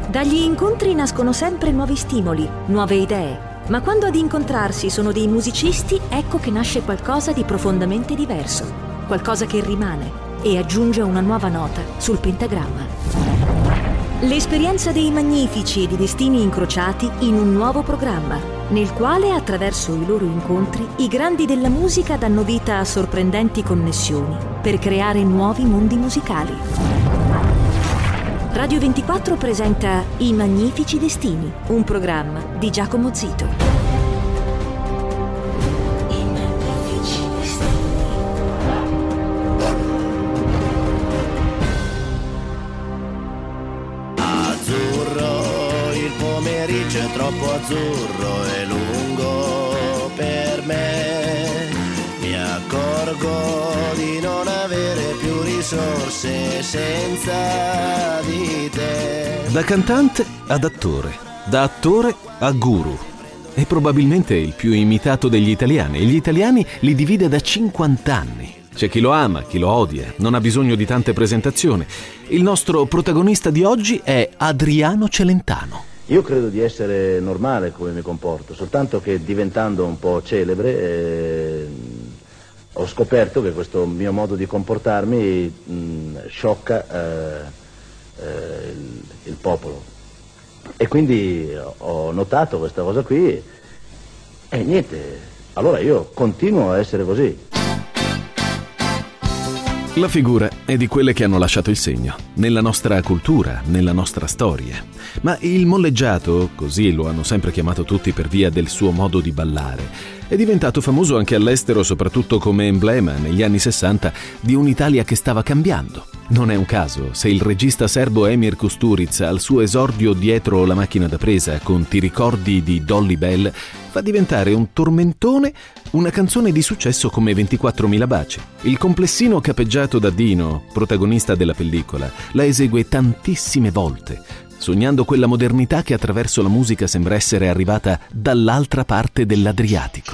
Dagli incontri nascono sempre nuovi stimoli, nuove idee, ma quando ad incontrarsi sono dei musicisti, ecco che nasce qualcosa di profondamente diverso, qualcosa che rimane e aggiunge una nuova nota sul pentagramma. L'esperienza dei Magnifici e di Destini Incrociati in un nuovo programma, nel quale, attraverso i loro incontri, i grandi della musica danno vita a sorprendenti connessioni per creare nuovi mondi musicali. Radio 24 presenta I Magnifici Destini, un programma di Giacomo Zito. I Magnifici Destini. Azzurro, il pomeriggio è troppo azzurro e lungo per me. Mi accorgo di non avere più risorse senza di te. Da cantante ad attore, da attore a guru. È probabilmente il più imitato degli italiani e gli italiani li divide da 50 anni. C'è chi lo ama, chi lo odia, non ha bisogno di tante presentazioni. Il nostro protagonista di oggi è Adriano Celentano. Io credo di essere normale come mi comporto, soltanto che diventando un po' celebre ho scoperto che questo mio modo di comportarmi sciocca il popolo. E quindi ho notato questa cosa qui e niente, allora io continuo a essere così. La figura è di quelle che hanno lasciato il segno, nella nostra cultura, nella nostra storia. Ma il molleggiato, così lo hanno sempre chiamato tutti per via del suo modo di ballare, è diventato famoso anche all'estero, soprattutto come emblema, negli anni 60, di un'Italia che stava cambiando. Non è un caso se il regista serbo Emir Kusturica, al suo esordio dietro la macchina da presa con Ti ricordi di Dolly Bell, fa diventare un tormentone una canzone di successo come 24.000 baci. Il complessino capeggiato da Dino, protagonista della pellicola, la esegue tantissime volte, sognando quella modernità che attraverso la musica sembra essere arrivata dall'altra parte dell'Adriatico.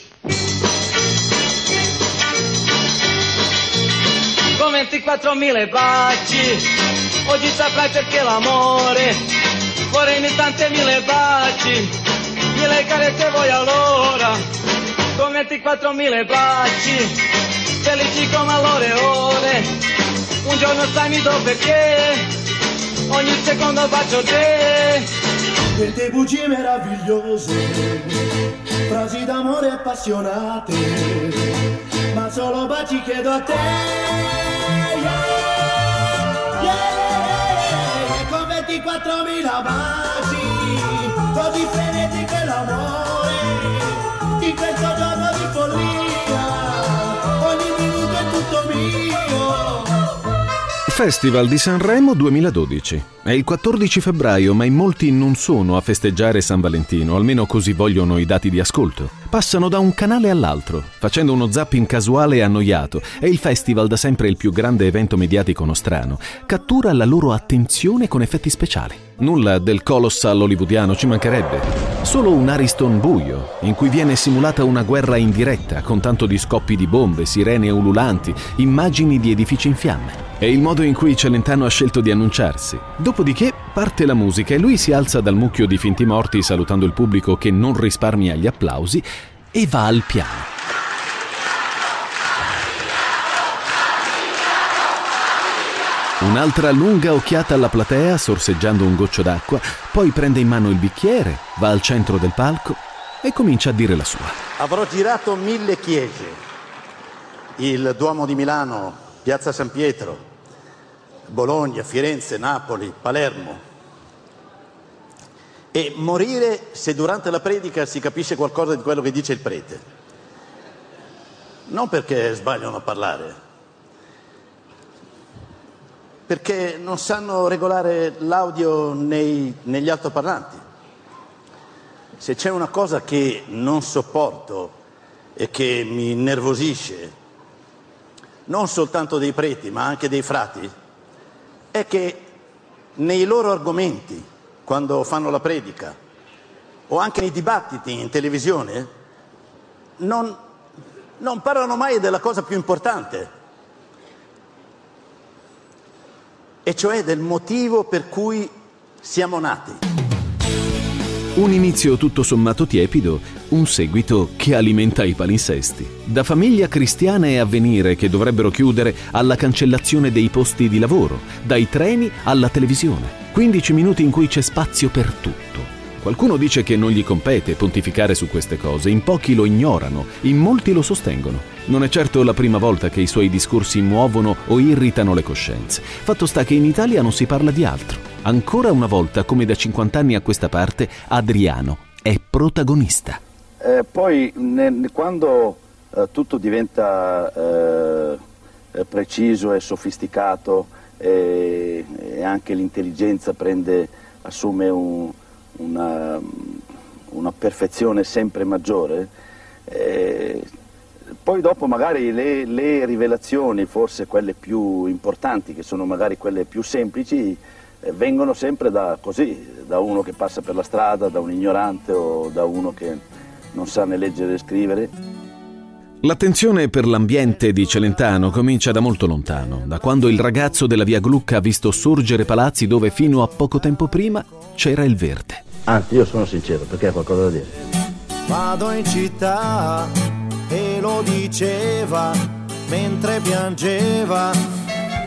Con 24.000 baci, oggi saprai perché l'amore, vorrei tante mille baci, mille carezze vuoi allora. Con 24.000 baci, felici come all'ore ore, un giorno sai mi do perché, ogni secondo bacio te. Per te bugie meravigliose, frasi d'amore appassionate, ma solo baci chiedo a te. Con 24.000 baci, così frenetico è l'amore, in questo giorno di follia, ogni minuto è tutto mio. Festival di Sanremo 2012. È il 14 febbraio, ma in molti non sono a festeggiare San Valentino, almeno così vogliono i dati di ascolto. Passano da un canale all'altro, facendo uno zapping casuale e annoiato, e il festival, da sempre il più grande evento mediatico nostrano, cattura la loro attenzione con effetti speciali. Nulla del colossal hollywoodiano, ci mancherebbe. Solo un Ariston buio, in cui viene simulata una guerra in diretta, con tanto di scoppi di bombe, sirene ululanti, immagini di edifici in fiamme. È il modo in cui Celentano ha scelto di annunciarsi. Dopodiché parte la musica e lui si alza dal mucchio di finti morti salutando il pubblico che non risparmia gli applausi e va al piano. Un'altra lunga occhiata alla platea sorseggiando un goccio d'acqua, poi prende in mano il bicchiere, va al centro del palco e comincia a dire la sua. Avrò girato 1000 chiese, il Duomo di Milano, Piazza San Pietro, Bologna, Firenze, Napoli, Palermo. E morire se durante la predica si capisce qualcosa di quello che dice il prete. Non perché sbagliano a parlare, perché non sanno regolare l'audio negli altoparlanti. Se c'è una cosa che non sopporto e che mi innervosisce, non soltanto dei preti ma anche dei frati, è che nei loro argomenti, quando fanno la predica, o anche nei dibattiti in televisione, non parlano mai della cosa più importante, e cioè del motivo per cui siamo nati. Un inizio tutto sommato tiepido, un seguito che alimenta i palinsesti. Da Famiglia Cristiana e Avvenire che dovrebbero chiudere alla cancellazione dei posti di lavoro, dai treni alla televisione. 15 minuti in cui c'è spazio per tutto. Qualcuno dice che non gli compete pontificare su queste cose, in pochi lo ignorano, in molti lo sostengono. Non è certo la prima volta che i suoi discorsi muovono o irritano le coscienze. Fatto sta che in Italia non si parla di altro. Ancora una volta, come da 50 anni a questa parte, Adriano è protagonista. Poi, quando tutto diventa preciso e sofisticato e anche l'intelligenza assume una perfezione sempre maggiore, poi dopo magari le rivelazioni, forse quelle più importanti, che sono magari quelle più semplici, vengono sempre da uno che passa per la strada, da un ignorante o da uno che non sa né leggere né scrivere. L'attenzione per l'ambiente di Celentano comincia da molto lontano, da quando il ragazzo della via Glucca ha visto sorgere palazzi dove fino a poco tempo prima c'era il verde. Anzi, io sono sincero, perché ha qualcosa da dire. Vado in città e lo diceva mentre piangeva.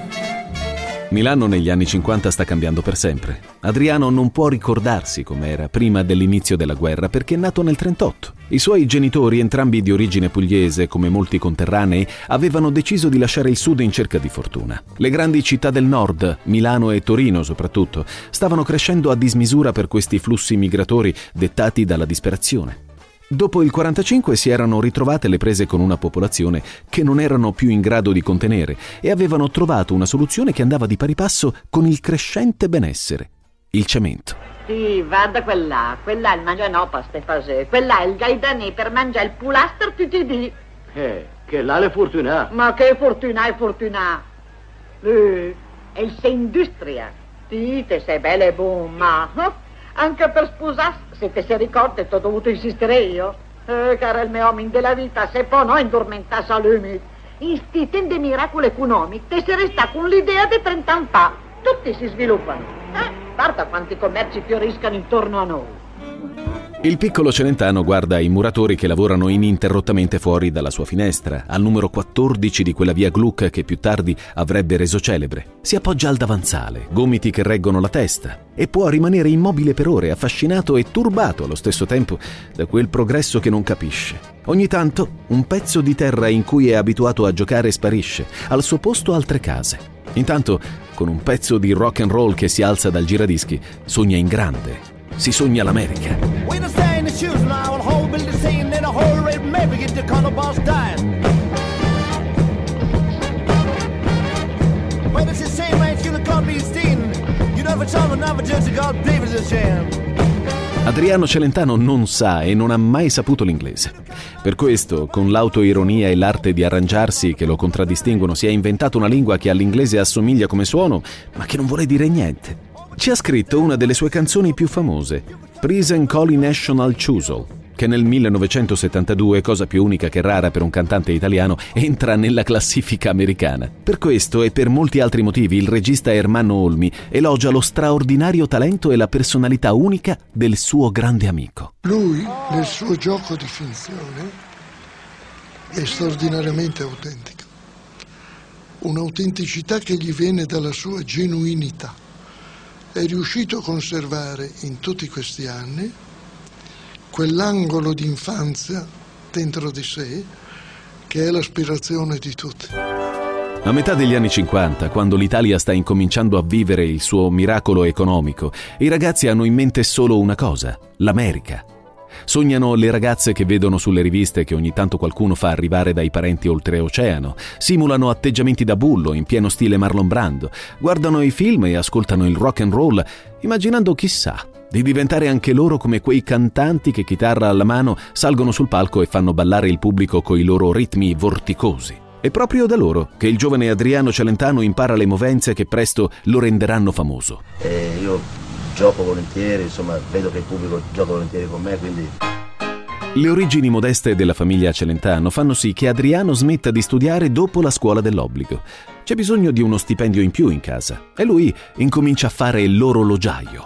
Milano negli anni 50 sta cambiando per sempre. Adriano non può ricordarsi com'era prima dell'inizio della guerra perché è nato nel 38. I suoi genitori, entrambi di origine pugliese, come molti conterranei, avevano deciso di lasciare il sud in cerca di fortuna. Le grandi città del nord, Milano e Torino soprattutto, stavano crescendo a dismisura per questi flussi migratori dettati dalla disperazione. Dopo il 45 si erano ritrovate le prese con una popolazione che non erano più in grado di contenere e avevano trovato una soluzione che andava di pari passo con il crescente benessere: il cemento. Sì, vada quella è il mangianopa, ste fase, quella è il gaidanì per mangiare il pulaster tutti i dì. Che là le fortuna. Ma che fortuna è fortuna? E il sei industria. Sì, te sei bella e buona, ma anche per sposarsi, se te si ricorda, t'ho dovuto insistere io. Cara il mio uomo della vita, se poi no indormentasse all'umid. In sti tende miracolo economici, te si resta con l'idea di 30 anni fa. Tutti si sviluppano. Guarda quanti commerci fioriscano intorno a noi. Il piccolo Celentano guarda i muratori che lavorano ininterrottamente fuori dalla sua finestra, al numero 14 di quella via Gluck che più tardi avrebbe reso celebre. Si appoggia al davanzale, gomiti che reggono la testa, e può rimanere immobile per ore, affascinato e turbato allo stesso tempo da quel progresso che non capisce. Ogni tanto un pezzo di terra in cui è abituato a giocare sparisce, al suo posto altre case. Intanto, con un pezzo di rock and roll che si alza dal giradischi, sogna in grande. Si sogna l'America. Adriano Celentano non sa e non ha mai saputo l'inglese. Per questo, con l'autoironia e l'arte di arrangiarsi che lo contraddistinguono, si è inventato una lingua che all'inglese assomiglia come suono, ma che non vuole dire niente. Ci ha scritto una delle sue canzoni più famose, Prison Collie National Choosel, che nel 1972, cosa più unica che rara per un cantante italiano, entra nella classifica americana. Per questo e per molti altri motivi il regista Ermanno Olmi elogia lo straordinario talento e la personalità unica del suo grande amico. Lui, nel suo gioco di finzione, è straordinariamente autentico. Un'autenticità che gli viene dalla sua genuinità. È riuscito a conservare in tutti questi anni quell'angolo di infanzia dentro di sé che è l'aspirazione di tutti. A metà degli anni 50, quando l'Italia sta incominciando a vivere il suo miracolo economico, i ragazzi hanno in mente solo una cosa: l'America. Sognano le ragazze che vedono sulle riviste che ogni tanto qualcuno fa arrivare dai parenti oltreoceano, simulano atteggiamenti da bullo in pieno stile Marlon Brando, guardano i film e ascoltano il rock and roll, immaginando, chissà, di diventare anche loro come quei cantanti che, chitarra alla mano, salgono sul palco e fanno ballare il pubblico coi loro ritmi vorticosi. È proprio da loro che il giovane Adriano Celentano impara le movenze che presto lo renderanno famoso. Io gioco volentieri, insomma, vedo che il pubblico gioca volentieri con me, quindi... Le origini modeste della famiglia Celentano fanno sì che Adriano smetta di studiare dopo la scuola dell'obbligo. C'è bisogno di uno stipendio in più in casa e lui incomincia a fare l'orologiaio.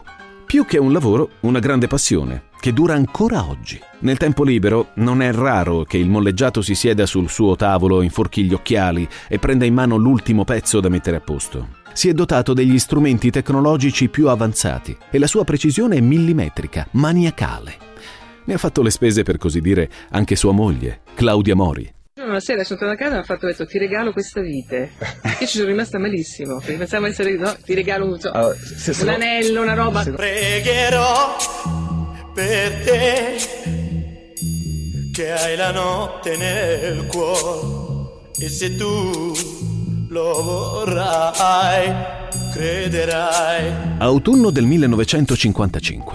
Più che un lavoro, una grande passione, che dura ancora oggi. Nel tempo libero non è raro che il molleggiato si sieda sul suo tavolo, inforchi gli occhiali e prenda in mano l'ultimo pezzo da mettere a posto. Si è dotato degli strumenti tecnologici più avanzati e la sua precisione è millimetrica, maniacale. Ne ha fatto le spese, per così dire, anche sua moglie, Claudia Mori. Una sera sono tornata a casa e mi ha fatto, ti regalo questa vite. Io ci sono rimasta malissimo, perché pensavo essere, no, ti regalo un anello, una roba. Pregherò per te, che hai la notte nel cuore, e se tu lo vorrai, crederai. Autunno del 1955.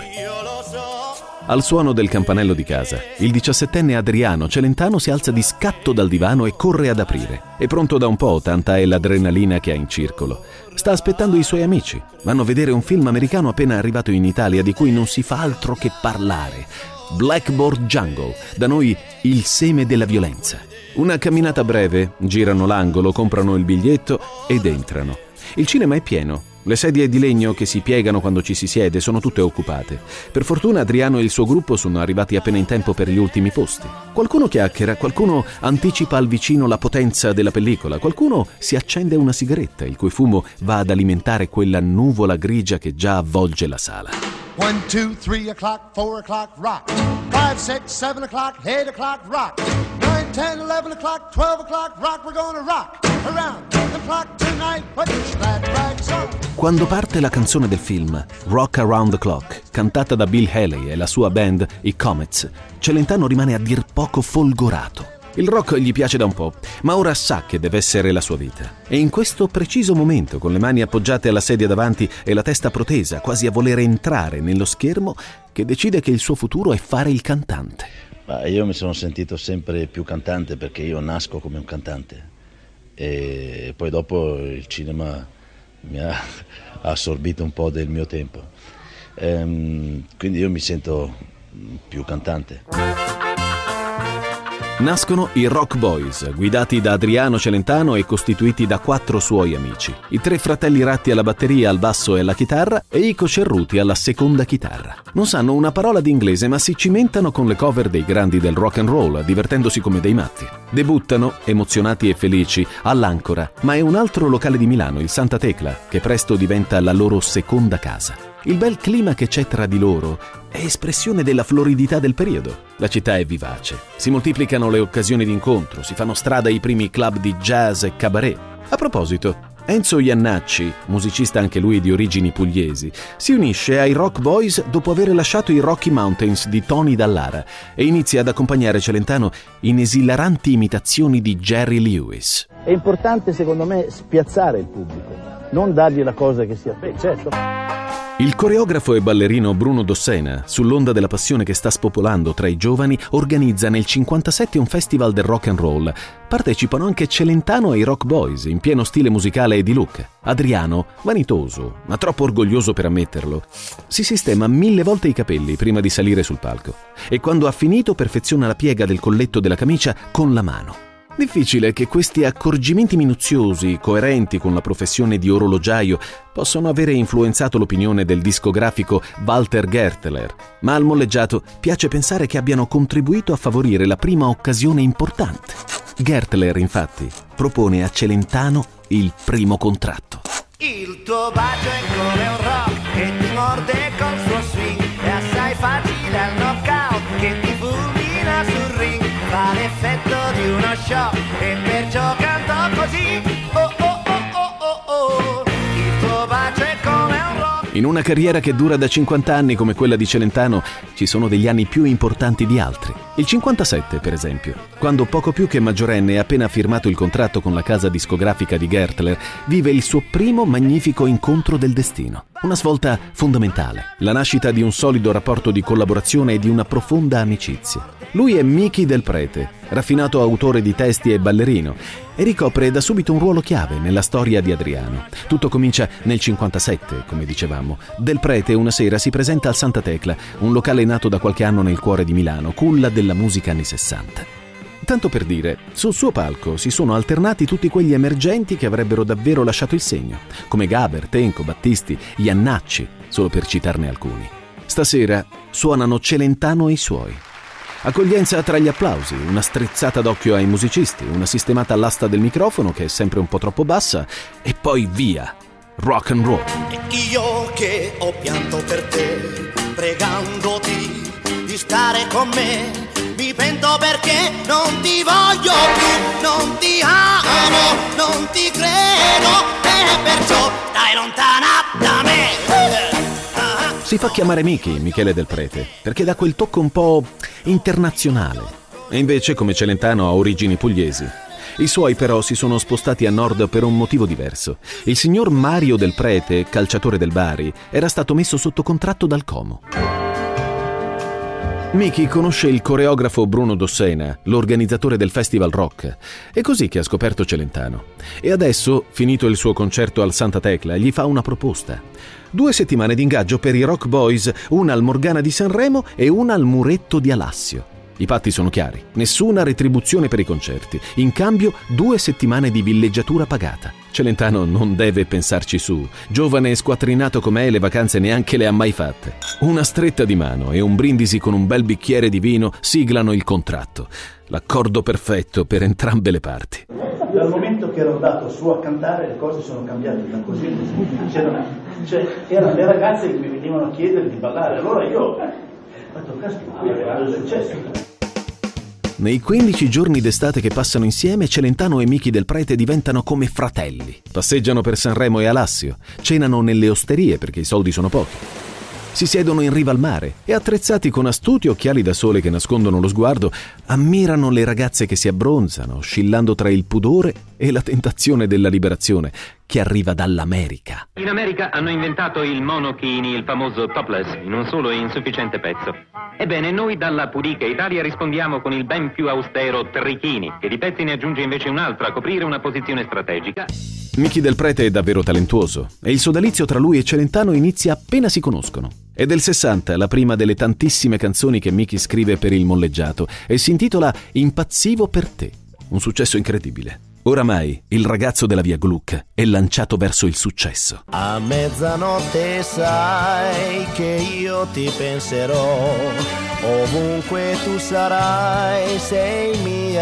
Al suono del campanello di casa, il 17enne Adriano Celentano si alza di scatto dal divano e corre ad aprire. È pronto da un po', tanta è l'adrenalina che ha in circolo. Sta aspettando i suoi amici. Vanno a vedere un film americano appena arrivato in Italia di cui non si fa altro che parlare. Blackboard Jungle, da noi il seme della violenza. Una camminata breve, girano l'angolo, comprano il biglietto ed entrano. Il cinema è pieno. Le sedie di legno che si piegano quando ci si siede sono tutte occupate. Per fortuna Adriano e il suo gruppo sono arrivati appena in tempo per gli ultimi posti. Qualcuno chiacchiera, qualcuno anticipa al vicino la potenza della pellicola, qualcuno si accende una sigaretta, il cui fumo va ad alimentare quella nuvola grigia che già avvolge la sala. 1, 2, 3 o'clock, 4 o'clock, rock. 5, 6, 7 o'clock, 8 o'clock, rock. 9, 10, 11 o'clock, 12 o'clock, rock. We're gonna rock around the clock tonight. Put your glad rags on. Quando parte la canzone del film, Rock Around the Clock, cantata da Bill Haley e la sua band, i Comets, Celentano rimane a dir poco folgorato. Il rock gli piace da un po', ma ora sa che deve essere la sua vita. E in questo preciso momento, con le mani appoggiate alla sedia davanti e la testa protesa, quasi a voler entrare nello schermo, che decide che il suo futuro è fare il cantante. Io mi sono sentito sempre più cantante perché io nasco come un cantante. E poi dopo il cinema mi ha assorbito un po' del mio tempo. Quindi io mi sento più cantante. Nascono i Rock Boys, guidati da Adriano Celentano e costituiti da 4 suoi amici. I 3 fratelli Ratti alla batteria, al basso e alla chitarra e Ico Cerruti alla seconda chitarra. Non sanno una parola di inglese, ma si cimentano con le cover dei grandi del rock and roll, divertendosi come dei matti. Debuttano, emozionati e felici, all'Ancora, ma è un altro locale di Milano, il Santa Tecla, che presto diventa la loro seconda casa. Il bel clima che c'è tra di loro è espressione della floridità del periodo. La città è vivace, si moltiplicano le occasioni di incontro, si fanno strada i primi club di jazz e cabaret. A proposito, Enzo Iannacci, musicista anche lui di origini pugliesi, si unisce ai Rock Boys dopo aver lasciato i Rocky Mountains di Tony Dallara e inizia ad accompagnare Celentano in esilaranti imitazioni di Jerry Lewis. È importante secondo me spiazzare il pubblico, non dargli la cosa che si aspetta. Certo. Il coreografo e ballerino Bruno Dossena, sull'onda della passione che sta spopolando tra i giovani, organizza nel 1957 un festival del rock and roll. Partecipano anche Celentano e i Rock Boys, in pieno stile musicale e di look. Adriano, vanitoso, ma troppo orgoglioso per ammetterlo, si sistema 1000 volte i capelli prima di salire sul palco e quando ha finito perfeziona la piega del colletto della camicia con la mano. Difficile che questi accorgimenti minuziosi, coerenti con la professione di orologiaio, possano avere influenzato l'opinione del discografico Walter Gertler, ma al molleggiato piace pensare che abbiano contribuito a favorire la prima occasione importante. Gertler, infatti, propone a Celentano il primo contratto. Il tuo bacio è come un rock che ti morde col suo swing, è assai facile al knockout che ti fulmina sul ring, fa l'effetto di uno shock e perciò canto così. Oh oh oh oh oh oh. Il tuo bacio è come un rock. In una carriera che dura da 50 anni come quella di Celentano ci sono degli anni più importanti di altri. Il 57, per esempio, quando poco più che maggiorenne e appena firmato il contratto con la casa discografica di Gertler, vive il suo primo magnifico incontro del destino. Una svolta fondamentale, la nascita di un solido rapporto di collaborazione e di una profonda amicizia. Lui è Michi Del Prete, raffinato autore di testi e ballerino, e ricopre da subito un ruolo chiave nella storia di Adriano. Tutto comincia nel 57, come dicevamo. Del Prete una sera si presenta al Santa Tecla, un locale nato da qualche anno nel cuore di Milano, culla della musica anni 60. Tanto per dire, sul suo palco si sono alternati tutti quegli emergenti che avrebbero davvero lasciato il segno, come Gaber, Tenco, Battisti, Iannacci, solo per citarne alcuni. Stasera suonano Celentano e i suoi. Accoglienza tra gli applausi, una strizzata d'occhio ai musicisti, una sistemata all'asta del microfono che è sempre un po' troppo bassa, e poi via, rock and roll. Io che ho pianto per te, pregandoti di stare con me, mi pento perché non ti voglio più, non ti amo, non ti credo, e perciò stai lontana da me. Si fa chiamare Miki, Michele Del Prete, perché dà quel tocco un po' internazionale. E invece, come Celentano, ha origini pugliesi. I suoi però si sono spostati a nord per un motivo diverso. Il signor Mario Del Prete, calciatore del Bari, era stato messo sotto contratto dal Como. Miki conosce il coreografo Bruno Dossena, l'organizzatore del Festival Rock. È così che ha scoperto Celentano. E adesso, finito il suo concerto al Santa Tecla, gli fa una proposta. 2 settimane di ingaggio per i Rock Boys, una al Morgana di Sanremo e una al Muretto di Alassio. I patti sono chiari, nessuna retribuzione per i concerti. In cambio, 2 settimane di villeggiatura pagata. Celentano non deve pensarci su. Giovane e squattrinato com'è, le vacanze neanche le ha mai fatte. Una stretta di mano e un brindisi con un bel bicchiere di vino siglano il contratto. L'accordo perfetto per entrambe le parti. Dal momento che ero andato su a cantare, le cose sono cambiate da così. Erano le ragazze che mi venivano a chiedere di ballare. Allora io ho fatto caspita, qui aveva successo. Nei 15 giorni d'estate che passano insieme, Celentano e Miki Del Prete diventano come fratelli. Passeggiano per Sanremo e Alassio, cenano nelle osterie perché i soldi sono pochi. Si siedono in riva al mare e, attrezzati con astuti occhiali da sole che nascondono lo sguardo, ammirano le ragazze che si abbronzano, oscillando tra il pudore e la tentazione della liberazione che arriva dall'America. In America hanno inventato il monokini, il famoso topless, in un solo e insufficiente pezzo. Ebbene, noi dalla pudica Italia rispondiamo con il ben più austero trichini, che di pezzi ne aggiunge invece un altro a coprire una posizione strategica. Miki Del Prete è davvero talentuoso e il sodalizio tra lui e Celentano inizia appena si conoscono. È del 60, la prima delle tantissime canzoni che Miki scrive per il molleggiato e si intitola Impazzivo per te, un successo incredibile. Oramai il ragazzo della via Gluck è lanciato verso il successo. A mezzanotte sai che io ti penserò, ovunque tu sarai sei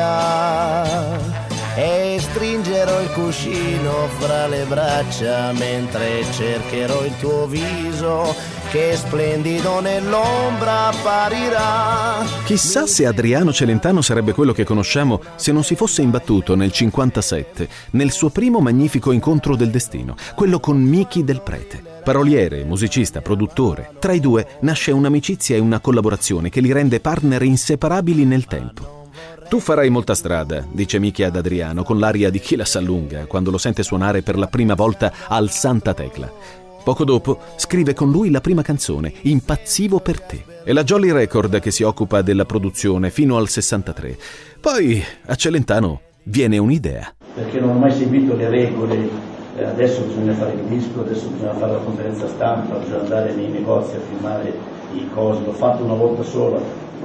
mia. E stringerò il cuscino fra le braccia mentre cercherò il tuo viso che splendido nell'ombra apparirà. Chissà se Adriano Celentano sarebbe quello che conosciamo se non si fosse imbattuto nel 57 nel suo primo magnifico incontro del destino, quello con Miki Del Prete. Paroliere, musicista, produttore. Tra i due nasce un'amicizia e una collaborazione che li rende partner inseparabili nel tempo. Tu farai molta strada, dice Miki ad Adriano con l'aria di chi la sa lunga quando lo sente suonare per la prima volta al Santa Tecla. Poco dopo scrive con lui la prima canzone, Impazzivo per te. È la Jolly Record che si occupa della produzione fino al 63. Poi a Celentano viene un'idea. Perché non ho mai seguito le regole, adesso bisogna fare il disco, adesso bisogna fare la conferenza stampa, bisogna andare nei negozi a filmare i cosi. L'ho fatto una volta sola,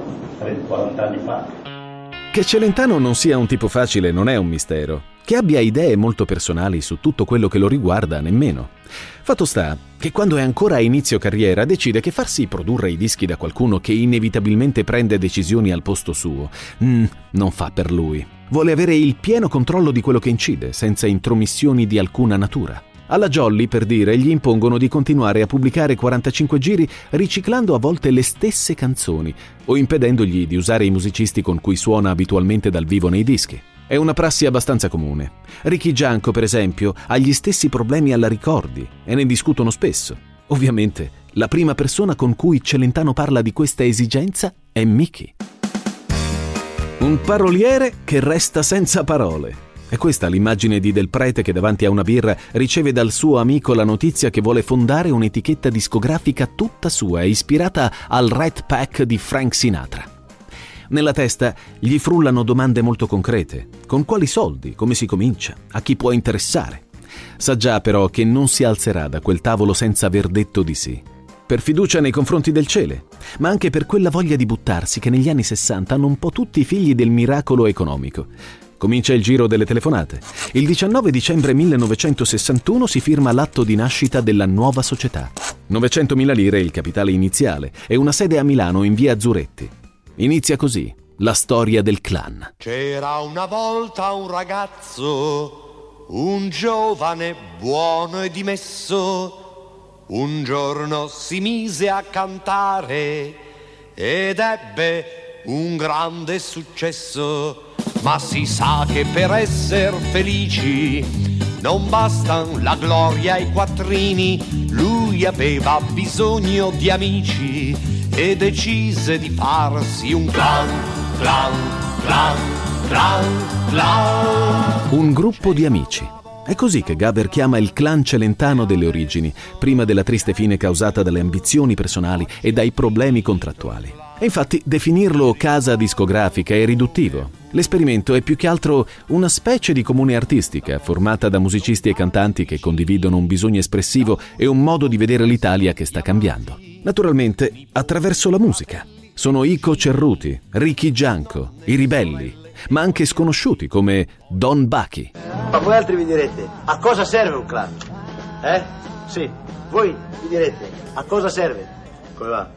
40 anni fa. Che Celentano non sia un tipo facile non è un mistero. Che abbia idee molto personali su tutto quello che lo riguarda nemmeno. Fatto sta che quando è ancora a inizio carriera decide che farsi produrre i dischi da qualcuno che inevitabilmente prende decisioni al posto suo non fa per lui. Vuole avere il pieno controllo di quello che incide, senza intromissioni di alcuna natura. Alla Jolly, per dire, gli impongono di continuare a pubblicare 45 giri riciclando a volte le stesse canzoni o impedendogli di usare i musicisti con cui suona abitualmente dal vivo nei dischi. È una prassi abbastanza comune. Ricky Gianco, per esempio, ha gli stessi problemi alla Ricordi e ne discutono spesso. Ovviamente, la prima persona con cui Celentano parla di questa esigenza è Miki. Un paroliere che resta senza parole. È questa l'immagine di Del Prete che davanti a una birra riceve dal suo amico la notizia che vuole fondare un'etichetta discografica tutta sua, ispirata al Rat Pack di Frank Sinatra. Nella testa gli frullano domande molto concrete. Con quali soldi? Come si comincia? A chi può interessare? Sa già però che non si alzerà da quel tavolo senza aver detto di sì. per fiducia nei confronti del Cele, ma anche per quella voglia di buttarsi che negli anni 60 hanno un po' tutti i figli del miracolo economico. Comincia il giro delle telefonate. Il 19 dicembre 1961 si firma l'atto di nascita della nuova società. 900.000 lire il capitale iniziale e una sede a Milano in via Zuretti. Inizia così la storia del clan. C'era una volta un ragazzo, un giovane buono e dimesso. Un giorno si mise a cantare ed ebbe un grande successo. Ma si sa che per esser felici non bastan la gloria e i quattrini. Lui aveva bisogno di amici e decise di farsi un clan, clan, clan, clan, clan. Un gruppo di amici. È così che Gaber chiama il clan celentano delle origini, prima della triste fine causata dalle ambizioni personali e dai problemi contrattuali. E infatti definirlo casa discografica è riduttivo. L'esperimento è più che altro una specie di comune artistica, formata da musicisti e cantanti che condividono un bisogno espressivo e un modo di vedere l'Italia che sta cambiando. Naturalmente attraverso la musica. Sono Ico Cerruti, Ricky Gianco, i Ribelli, ma anche sconosciuti come Don Bucky. Ma voi altri vi direte, a cosa serve un clan? Sì, voi vi direte, a cosa serve? Come va?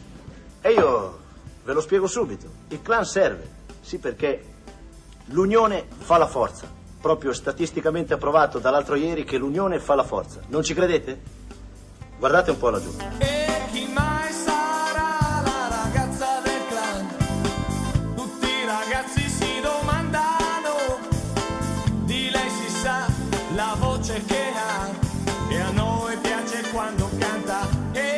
E io ve lo spiego subito. Il clan serve, sì, perché l'unione fa la forza. Proprio statisticamente approvato dall'altro ieri che l'unione fa la forza. Non ci credete? Guardate un po' laggiù. E chi mai sarà la ragazza del clan? Tutti i ragazzi si domandano, di lei si sa la voce che ha e a noi piace quando canta.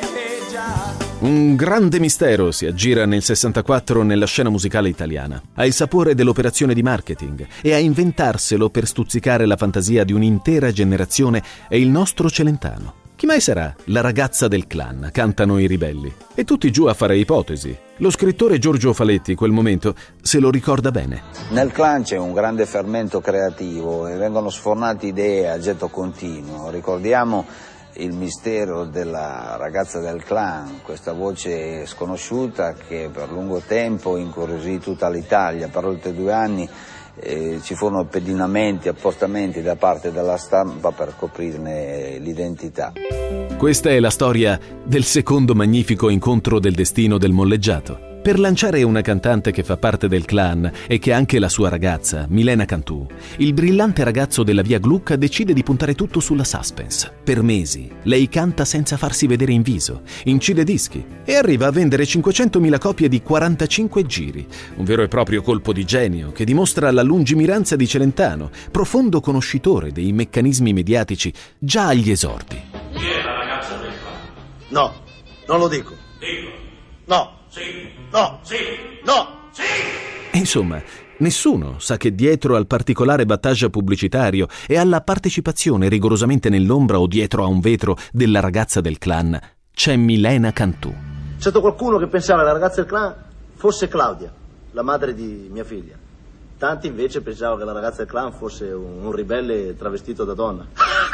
Già. Un grande mistero si aggira nel 64 nella scena musicale italiana. Ha il sapore dell'operazione di marketing e a inventarselo per stuzzicare la fantasia di un'intera generazione è il nostro Celentano. Chi mai sarà la ragazza del clan? Cantano i Ribelli. E tutti giù a fare ipotesi. Lo scrittore Giorgio Faletti, quel momento, se lo ricorda bene. Nel clan c'è un grande fermento creativo e vengono sfornate idee a getto continuo. Ricordiamo il mistero della ragazza del clan, questa voce sconosciuta che per lungo tempo incuriosì tutta l'Italia. Per oltre 2 anni ci furono pedinamenti, appostamenti da parte della stampa per coprirne l'identità. Questa è la storia del secondo magnifico incontro del destino del molleggiato. Per lanciare una cantante che fa parte del clan e che è anche la sua ragazza, Milena Cantù, il brillante ragazzo della via Gluck decide di puntare tutto sulla suspense. Per mesi lei canta senza farsi vedere in viso, incide dischi e arriva a vendere 500.000 copie di 45 giri. Un vero e proprio colpo di genio che dimostra la lungimiranza di Celentano, profondo conoscitore dei meccanismi mediatici già agli esordi. Chi è la ragazza del clan? No, non lo dico. Dico. No. Sì. No. Sì. No. Sì. E insomma, nessuno sa che dietro al particolare battage pubblicitario e alla partecipazione rigorosamente nell'ombra o dietro a un vetro della ragazza del clan c'è Milena Cantù. C'è stato qualcuno che pensava che la ragazza del clan fosse Claudia, la madre di mia figlia. Tanti invece pensavano che la ragazza del clan fosse un ribelle travestito da donna.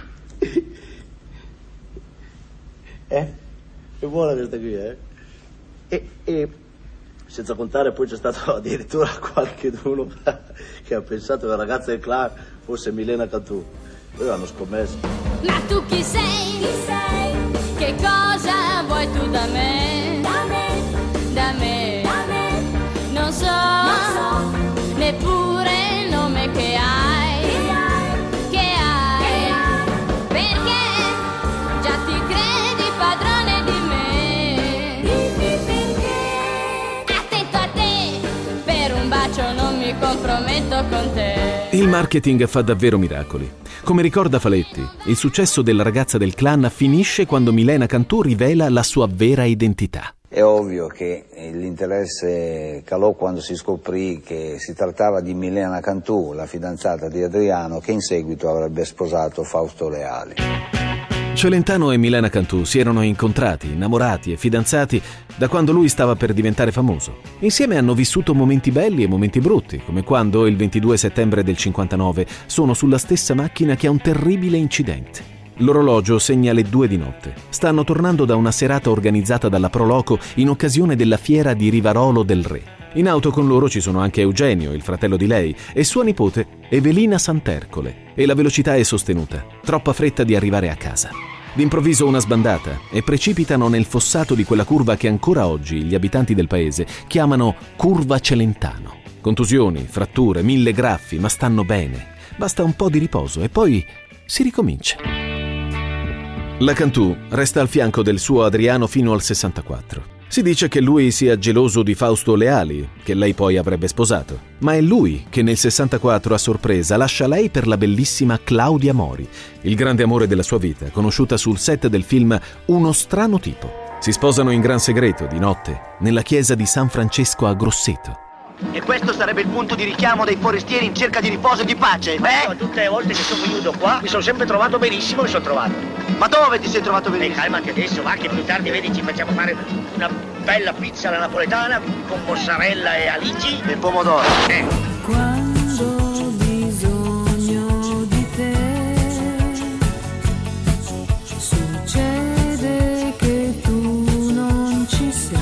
È buona questa qui, E senza contare poi c'è stato addirittura qualcuno che ha pensato che la ragazza del clan fosse Milena Cantù. Poi hanno scommesso. Ma tu chi sei? Chi sei? Che cosa vuoi tu da me? Da me? Da me? Da me? Non so neppure il nome che hai. Che hai? Perché già ti credi padrone di me. Dimmi perché. Attento a te, per un bacio non mi comprometto con te. Il marketing fa davvero miracoli. Come ricorda Faletti, il successo della ragazza del clan finisce quando Milena Cantù rivela la sua vera identità. È ovvio che l'interesse calò quando si scoprì che si trattava di Milena Cantù, la fidanzata di Adriano, che in seguito avrebbe sposato Fausto Leali. Celentano e Milena Cantù si erano incontrati, innamorati e fidanzati da quando lui stava per diventare famoso. Insieme hanno vissuto momenti belli e momenti brutti, come quando, il 22 settembre del 59, sono sulla stessa macchina che ha un terribile incidente. L'orologio segna le 2 di notte. Stanno tornando da una serata organizzata dalla Proloco in occasione della fiera di Rivarolo del Re. In auto con loro ci sono anche Eugenio, il fratello di lei, e sua nipote Evelina Santercole. E la velocità è sostenuta. Troppa fretta di arrivare a casa. D'improvviso una sbandata e precipitano nel fossato di quella curva che ancora oggi gli abitanti del paese chiamano Curva Celentano. Contusioni, fratture, 1000 graffi, ma stanno bene. Basta un po' di riposo e poi si ricomincia. La Cantù resta al fianco del suo Adriano fino al 64. Si dice che lui sia geloso di Fausto Leali, che lei poi avrebbe sposato. Ma è lui che nel 64 a sorpresa lascia lei per la bellissima Claudia Mori, il grande amore della sua vita, conosciuta sul set del film Uno strano tipo. Si sposano in gran segreto, di notte, nella chiesa di San Francesco a Grosseto. E questo sarebbe il punto di richiamo dei forestieri in cerca di riposo e di pace, eh? Tutte le volte che sono venuto qua mi sono sempre trovato benissimo, mi sono trovato. Ma dove ti sei trovato benissimo? Calmati adesso, va, che più tardi vedi ci facciamo fare una bella pizza alla napoletana con mozzarella e alici e pomodoro. Quando ho bisogno di te, succede che tu non ci sei.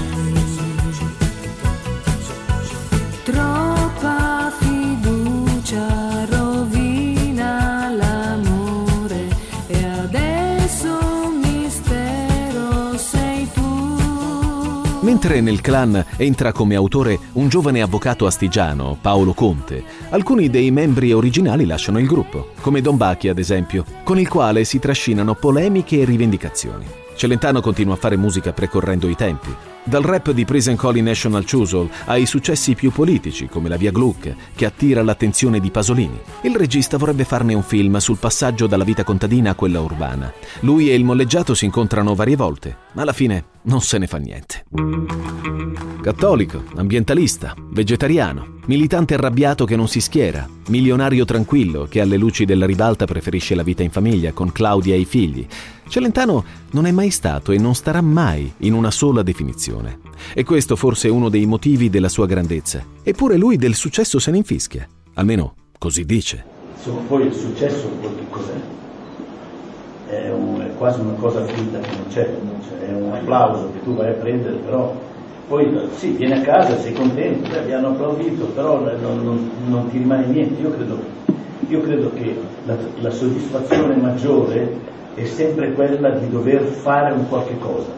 Troppa fiducia rovina l'amore e adesso un mistero sei tu. Mentre nel clan entra come autore un giovane avvocato astigiano, Paolo Conte, alcuni dei membri originali lasciano il gruppo, come Don Bacchi ad esempio, con il quale si trascinano polemiche e rivendicazioni. Celentano continua a fare musica precorrendo i tempi. Dal rap di Prison Collie National Choosel ai successi più politici come La Via Gluck, che attira l'attenzione di Pasolini. Il regista vorrebbe farne un film sul passaggio dalla vita contadina a quella urbana. Lui e il molleggiato si incontrano varie volte, ma alla fine non se ne fa niente. Cattolico, ambientalista, vegetariano, militante arrabbiato che non si schiera, milionario tranquillo che alle luci della ribalta preferisce la vita in famiglia con Claudia e i figli. Celentano non è mai stato e non starà mai in una sola definizione. E questo forse è uno dei motivi della sua grandezza. Eppure lui del successo se ne infischia. Almeno così dice. Insomma, poi il successo poi che cos'è? È quasi una cosa finta che non c'è, è un applauso che tu vai a prendere, però poi sì, vieni a casa, sei contento, vi hanno applaudito, però non ti rimane niente. Io credo che la soddisfazione maggiore è sempre quella di dover fare un qualche cosa.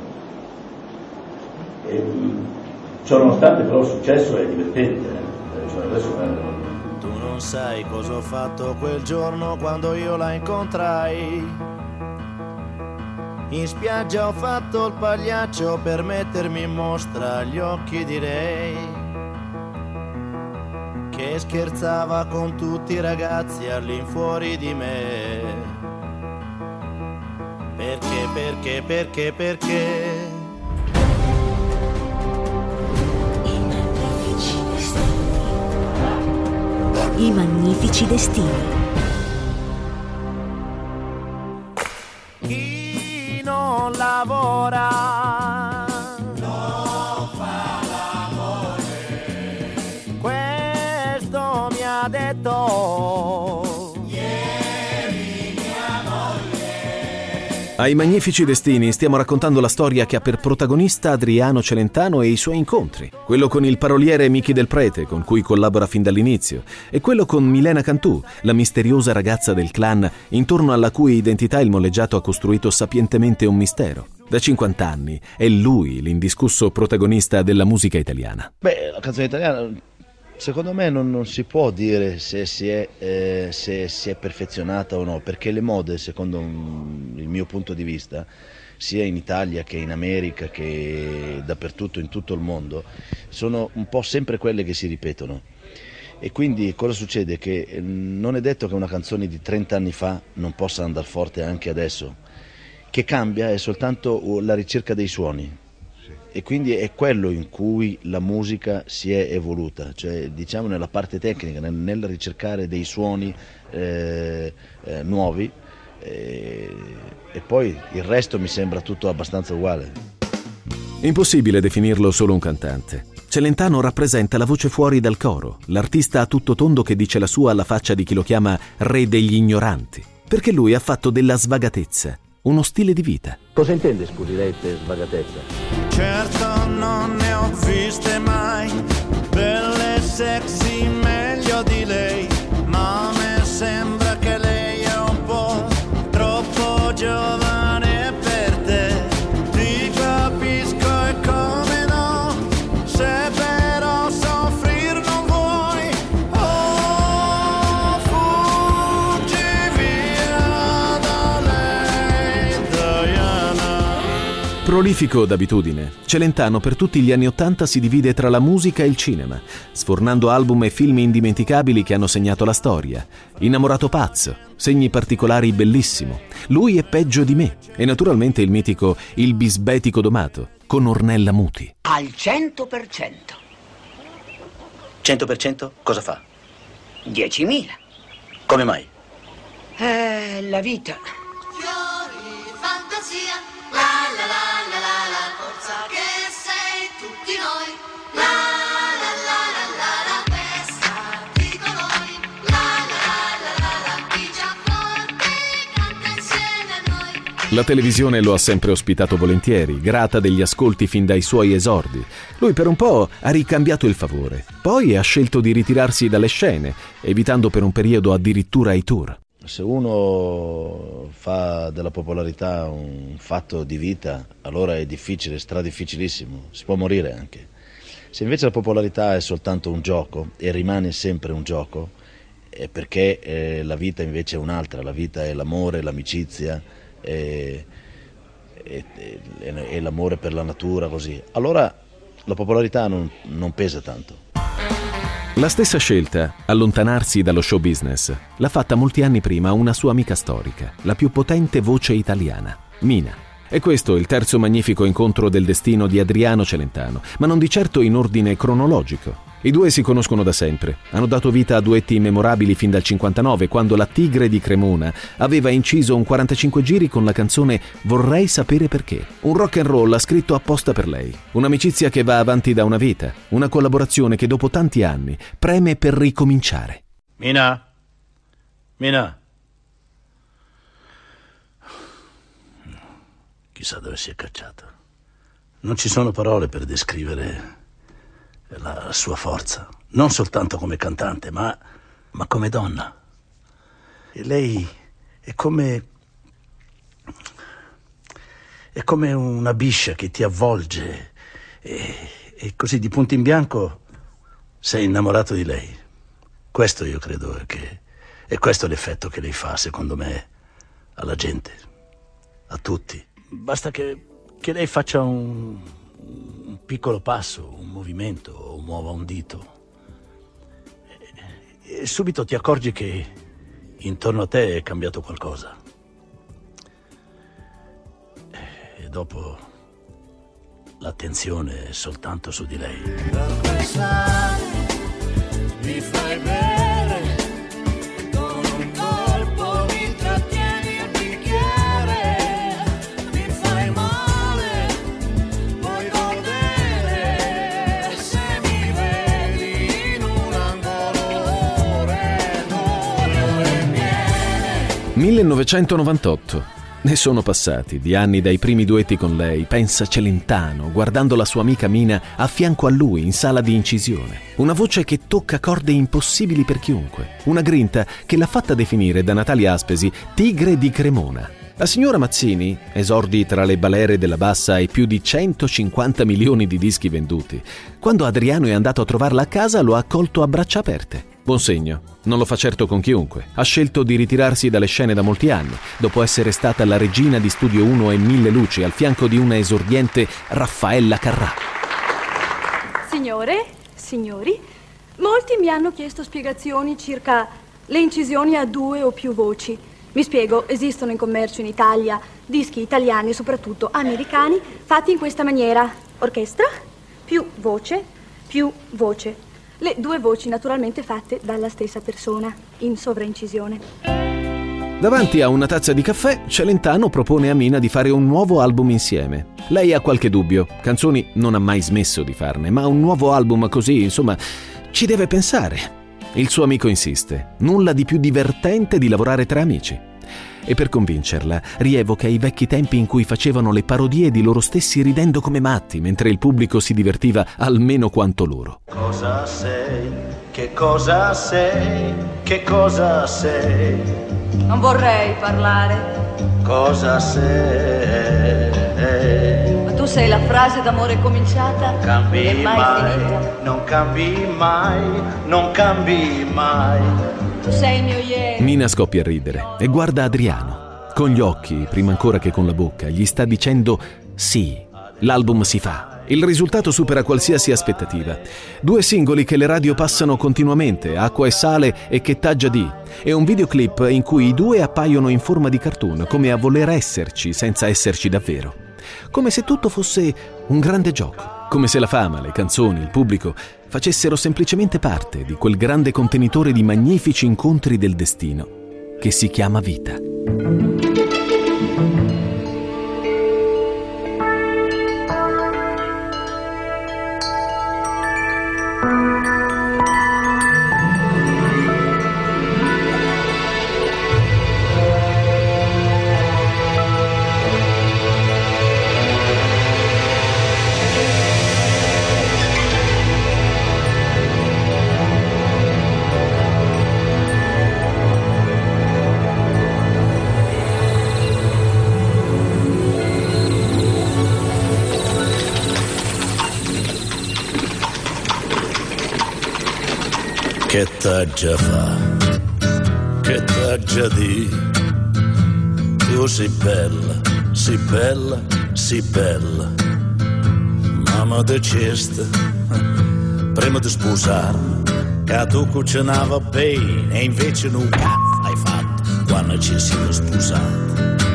Ciò nonostante però il successo è divertente. Cioè adesso tu non sai cosa ho fatto quel giorno quando io la incontrai. In spiaggia ho fatto il pagliaccio per mettermi in mostra agli occhi di lei, che scherzava con tutti i ragazzi all'infuori di me. Perché? I magnifici destini. Chi non lavora non fa l'amore. Questo mi ha detto Ai Magnifici Destini stiamo raccontando la storia che ha per protagonista Adriano Celentano e i suoi incontri. Quello con il paroliere Michi Del Prete, con cui collabora fin dall'inizio, e quello con Milena Cantù, la misteriosa ragazza del clan, intorno alla cui identità il molleggiato ha costruito sapientemente un mistero. Da 50 anni è lui l'indiscusso protagonista della musica italiana. Beh, la canzone italiana, secondo me non si può dire se si è perfezionata o no, perché le mode, secondo il mio punto di vista, sia in Italia che in America che dappertutto in tutto il mondo, sono un po' sempre quelle che si ripetono. E quindi cosa succede? Che non è detto che una canzone di 30 anni fa non possa andare forte anche adesso. Che cambia è soltanto la ricerca dei suoni. E quindi è quello in cui la musica si è evoluta, cioè diciamo nella parte tecnica, nel ricercare dei suoni nuovi, e poi il resto mi sembra tutto abbastanza uguale. Impossibile definirlo solo un cantante. Celentano rappresenta la voce fuori dal coro, l'artista a tutto tondo che dice la sua alla faccia di chi lo chiama re degli ignoranti. perché lui ha fatto della svagatezza uno stile di vita. Cosa intende, scusi, lei per svagatezza? Certo non ne ho viste mai, belle sexy meglio di lei, ma mi sembra che lei è un po' troppo giovane per te. Ti capisco e come no, se però soffrir non vuoi, oh, fuggi via da lei, Diana. Prolifico d'abitudine, Celentano per tutti gli anni '80 si divide tra la musica e il cinema, sfornando album e film indimenticabili che hanno segnato la storia. Innamorato pazzo, Segni particolari bellissimo, Lui è peggio di me e naturalmente il mitico Il bisbetico domato con Ornella Muti. Al 100%. 100% cosa fa? 10.000. Come mai? La vita. Fiori, fantasia, la la la la la la, forza che sei tutti noi, la la la la la la, festa di colori, la la la la la, pigiaforte canta insieme a noi. La televisione lo ha sempre ospitato volentieri, grata degli ascolti fin dai suoi esordi. Lui per un po' ha ricambiato il favore, poi ha scelto di ritirarsi dalle scene, evitando per un periodo addirittura i tour. Se uno fa della popolarità un fatto di vita, allora è difficile, stradifficilissimo, si può morire anche. Se invece la popolarità è soltanto un gioco e rimane sempre un gioco, è perché la vita invece è un'altra, la vita è l'amore, l'amicizia, è l'amore per la natura, così. Allora la popolarità non pesa tanto. La stessa scelta, allontanarsi dallo show business, l'ha fatta molti anni prima una sua amica storica, la più potente voce italiana, Mina. E questo è il terzo magnifico incontro del destino di Adriano Celentano, ma non di certo in ordine cronologico. I due si conoscono da sempre, hanno dato vita a duetti memorabili fin dal 59, quando la Tigre di Cremona aveva inciso un 45 giri con la canzone Vorrei sapere perché, un rock and roll scritto apposta per lei, un'amicizia che va avanti da una vita, una collaborazione che dopo tanti anni preme per ricominciare. Mina? Chissà dove si è cacciata. Non ci sono parole per descrivere la sua forza, non soltanto come cantante, ma come donna. E lei è come una biscia che ti avvolge e così di punto in bianco sei innamorato di lei. Questo io credo che è questo l'effetto che lei fa, secondo me, alla gente, a tutti. Basta che lei faccia un piccolo passo, un movimento, o muova un dito e subito ti accorgi che intorno a te è cambiato qualcosa. E dopo l'attenzione è soltanto su di lei. L'acqua sale, mi fai bere, con un colpo mi trattieni il bicchiere, mi fai male, vuoi godere, se mi vedi in un angolo ore, ore piene. 1998. Ne sono passati di anni dai primi duetti con lei, pensa Celentano, guardando la sua amica Mina a fianco a lui in sala di incisione. Una voce che tocca corde impossibili per chiunque. Una grinta che l'ha fatta definire da Natalia Aspesi Tigre di Cremona. La signora Mazzini, esordi tra le balere della bassa e più di 150 milioni di dischi venduti. Quando Adriano è andato a trovarla a casa lo ha accolto a braccia aperte. Buon segno. Non lo fa certo con chiunque. Ha scelto di ritirarsi dalle scene da molti anni, dopo essere stata la regina di Studio 1 e Mille Luci, al fianco di una esordiente Raffaella Carrà. Signore, signori, molti mi hanno chiesto spiegazioni circa le incisioni a 2 o più voci. Mi spiego, esistono in commercio in Italia dischi italiani e soprattutto americani fatti in questa maniera. Orchestra, più voce, più voce. Le 2 voci naturalmente fatte dalla stessa persona, in sovraincisione. Davanti a una tazza di caffè, Celentano propone a Mina di fare un nuovo album insieme. Lei ha qualche dubbio, canzoni non ha mai smesso di farne, ma un nuovo album così, insomma, ci deve pensare. Il suo amico insiste, nulla di più divertente di lavorare tra amici. E per convincerla rievoca i vecchi tempi in cui facevano le parodie di loro stessi ridendo come matti, mentre il pubblico si divertiva almeno quanto loro. Cosa sei? Che cosa sei? Che cosa sei? Non vorrei parlare. Cosa sei? Ma tu sei la frase d'amore cominciata Cambi e mai finita. non cambi mai, non cambi mai. Tu sei il mio ieri. Mina scoppia a ridere e guarda Adriano. Con gli occhi, prima ancora che con la bocca, gli sta dicendo sì, l'album si fa. Il risultato supera qualsiasi aspettativa. 2 singoli che le radio passano continuamente, Acqua e Sale e Che Taggia Di, e un videoclip in cui i due appaiono in forma di cartoon, come a voler esserci senza esserci davvero. Come se tutto fosse un grande gioco, come se la fama, le canzoni, il pubblico facessero semplicemente parte di quel grande contenitore di magnifici incontri del destino che si chiama vita. Che taggia fa, che taggia di, tu sei bella, sei bella, sei bella. Mamma diceste, prima di sposarmi, che tu cucinava bene e invece non hai fatto quando ci siamo sposati.